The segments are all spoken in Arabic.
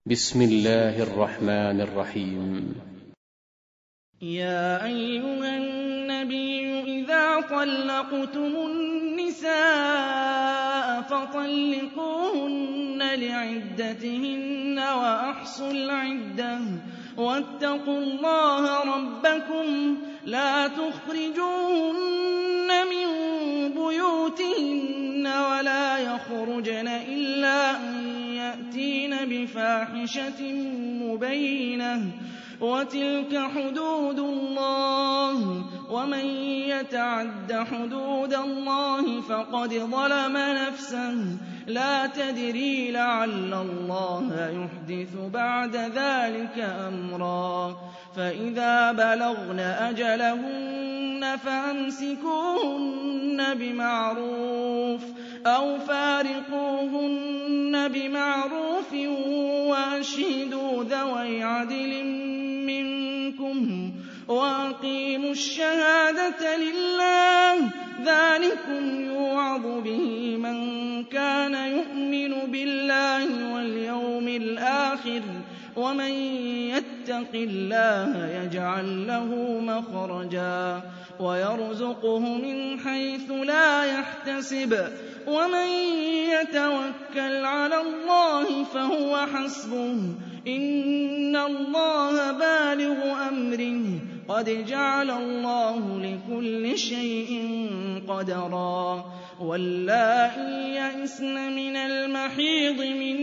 بسم الله الرحمن الرحيم. يا أيها النبي إذا طلقتم النساء فطلقوهن لعدتهن وأحصوا العدة واتقوا الله ربكم لا تخرجوهن من بيوتهن ولا يخرجن إلا أن يأتين بفاحشة مبينة وتلك حدود الله ومن يتعد حدود الله فقد ظلم نفسه لا تدري لعل الله يحدث بعد ذلك أمرا فإذا بلغن أجلهن فأمسكوهن بمعروف أو فارقوهن بمعروف وأشهدوا ذوي عدل منكم وأقيموا الشهادة لله ذلكم يوعظ به من كان يؤمن بالله واليوم الآخر ومن يتق الله يجعل له مخرجا ويرزقه من حيث لا يحتسب ومن يتوكل على الله فهو حسبه إن الله بالغ أمره قد جعل الله لكل شيء قدرا واللائي يئسن من المحيض من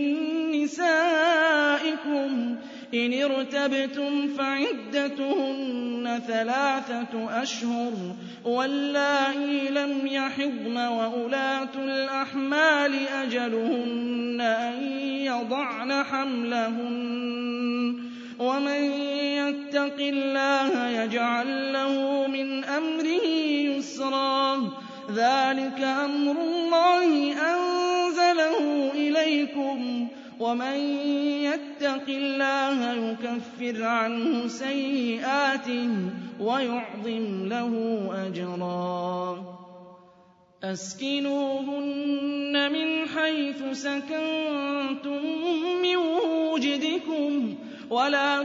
نسائكم إن ارتبتم فعدتهن 3 أشهر واللائي لم يحضن وأولاة الأحمال أجلهن أن يضعن حملهن ومن يتق الله يجعل له من أمره يسرا ذلك أمر الله أنزله إليكم ومن يتق الله يكفر عنه سيئاته ويعظم له أجرا أسكنوهن من حيث سكنتم من وجدكم ولا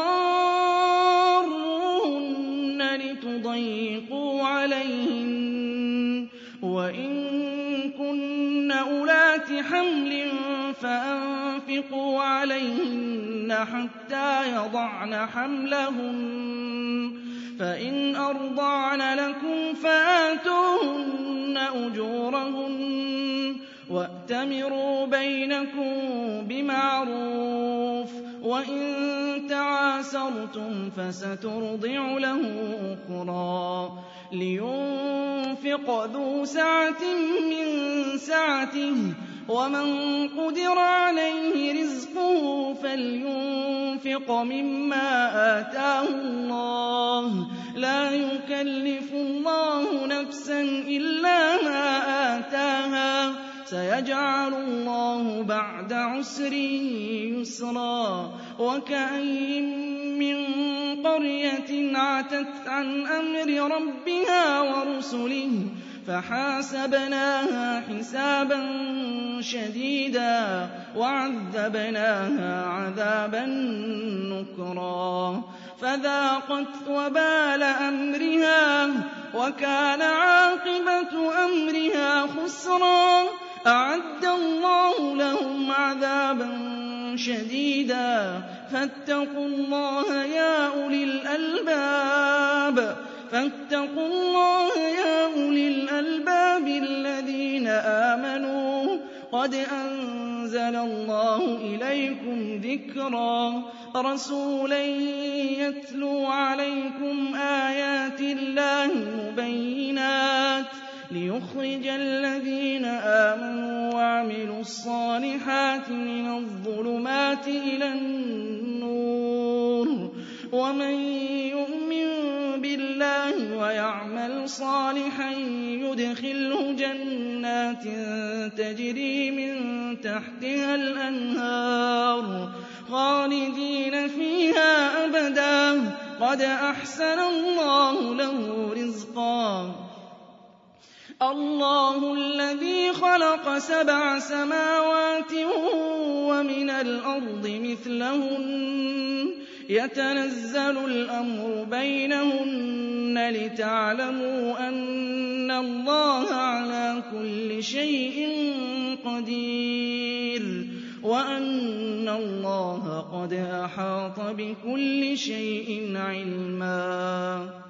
تضاروهن لتضيقوا عليهن وإن كن أولات حمل فأنفقوا عليهن حتى يضعن حملهن فإن أرضعن لكم فآتوهن أجورهن وأتمروا بينكم بمعروف وإن تعاسرتم فسترضع له أخرى لينفق ذو سعة من سعته ومن قدر عليه رزقه فلينفق مما آتاه الله لا يكلف الله نفسا إلا ما آتاها سيجعل الله بعد عسر يسرا وكأين من قرية عتت عن أمر ربها ورسله فحاسبناها حسابا شديدا وعذبناها عذابا نكرا فذاقت وبال أمرها وكان عاقبة أمرها خسرا أعد الله لهم عذابا شديدا فاتقوا الله يا أولي الألباب الذين آمنوا قد أنزل الله إليكم ذكرا رسولا يتلو عليكم آيات الله مبينات ليخرج الذين آمنوا وعملوا الصالحات من الظلمات إلى النور ومن يؤمن بالله ويعمل صالحا يدخله جنات تجري من تحتها الأنهار خالدين فيها أبدا قد أحسن الله له رزقا اللَّهُ الَّذِي خَلَقَ 7 سَمَاوَاتٍ وَمِنَ الْأَرْضِ مِثْلَهُنَّ يَتَنَزَّلُ الْأَمْرُ بَيْنَهُنَّ لِتَعْلَمُوا أَنَّ اللَّهَ عَلَىٰ كُلِّ شَيْءٍ قَدِيرٌ وَأَنَّ اللَّهَ قَدْ أَحَاطَ بِكُلِّ شَيْءٍ عِلْمًا